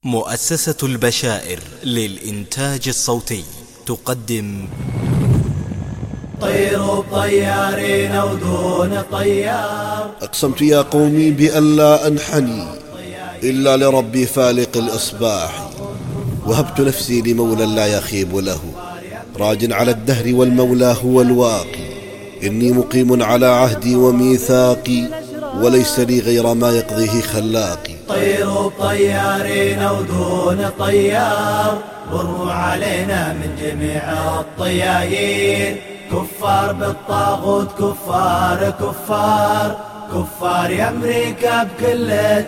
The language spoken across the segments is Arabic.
مؤسسة البشائر للإنتاج الصوتي تقدم طيروا طيارين ودون طيار. أقسمت يا قومي بأن لا أنحني إلا لربي فالق الإصباح، وهبت نفسي لمولى لا يخيب له، راج على الدهر والمولى هو الواقي، إني مقيم على عهدي وميثاقي، وليس لي غير ما يقضيه خلاقي. طيروا طيارين ودون طيار، مروا علينا من جميع الطيايين، كفار بالطاغوت كفار كفار كفار يا أمريكا بكل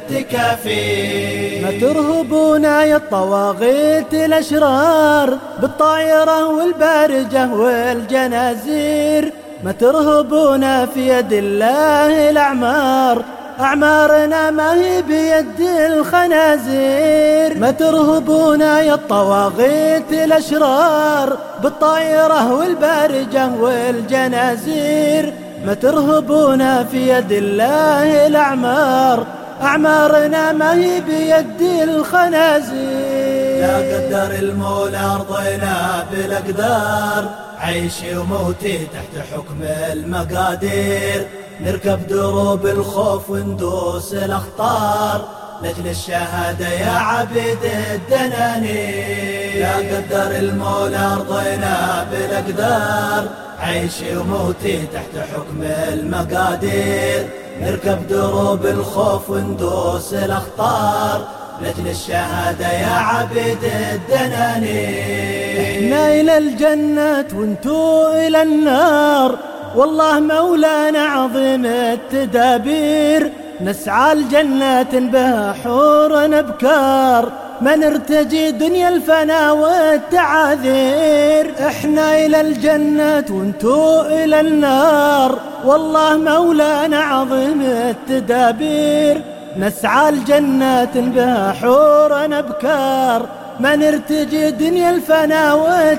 التكافي. ما ترهبونا يا الطواغيت الأشرار بالطائرة والبارجة والجنازير، ما ترهبونا في يد الله الأعمار، أعمارنا ما هي بيد الخنازير. ما ترهبونا يا الطواغيت الأشرار بالطائرة والبارجة والجنازير، ما ترهبونا في يد الله الأعمار، أعمارنا ما هي بيد الخنازير. لا قدر المولى أرضنا بالأقدار، عيشي وموتي تحت حكم المقادير، نركب دروب الخوف وندوس الأخطار، لأجل الشهادة يا عبيد الدنانير. لا قدر المولى أرضنا بالأقدار، عيشي وموتي تحت حكم المقادير، نركب دروب الخوف وندوس الأخطار، لأجل الشهادة يا عبيد الدنانير. احنا إلى الجنة وانتو إلى النار، والله مولانا عظيم التدابير، نسعى الجنات بها حور أبكار، ما نرتجي دنيا الفنا والتعاذير. احنا إلى الجنة وانتو إلى النار، والله مولانا عظيم التدابير، نسعى الجنات بها حور أبكار، ما نرتجي دنيا الفنا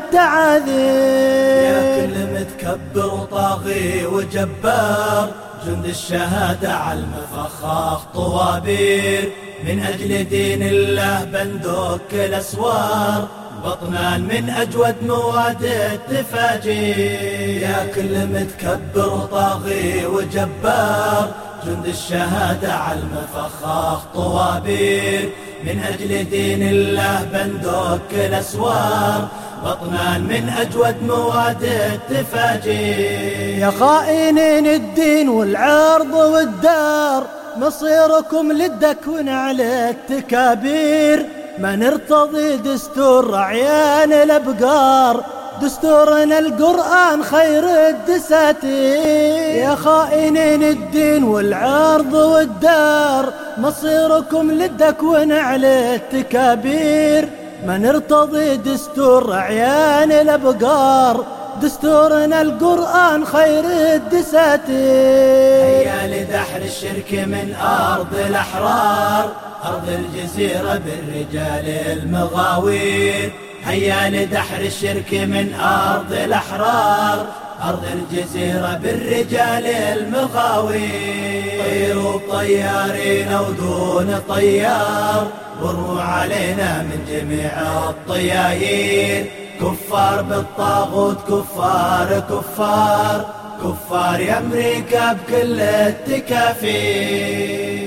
والتعاذير. يا كل متكبر وطاغي وجبار، جند الشهادة على المفخاخ طوابير، من أجل دين الله بندك الأسوار، بطنان من أجود مواد التفاجير. يا كل متكبر وطاغي وجبار، جند الشهادة على المفخاخ طوابير، من أجل دين الله بندك الأسوار، بطنان من أجود مواد التفاجير. يا خائنين الدين والعرض والدار، مصيركم للدكون على التكابير، ما نرتضي دستور رعيان الأبقار، دستورنا القرآن خير الدساتير. يا خائنين الدين والعرض والدار، مصيركم للدكون على التكابير، ما نرتضي دستور رعيان الأبقار، دستورنا القرآن خير الدساتير. هيا لدحر الشرك من أرض الأحرار، أرض الجزيرة بالرجال المغاوير، هيا لدحر الشرك من أرض الأحرار، أرض الجزيرة بالرجال المغاوير. طيروا طيارين ودون طيار، مروا علينا من جميع الطيايين، كفار بالطاغوت كفار كفار كفار يا أمريكا بكل التكافي.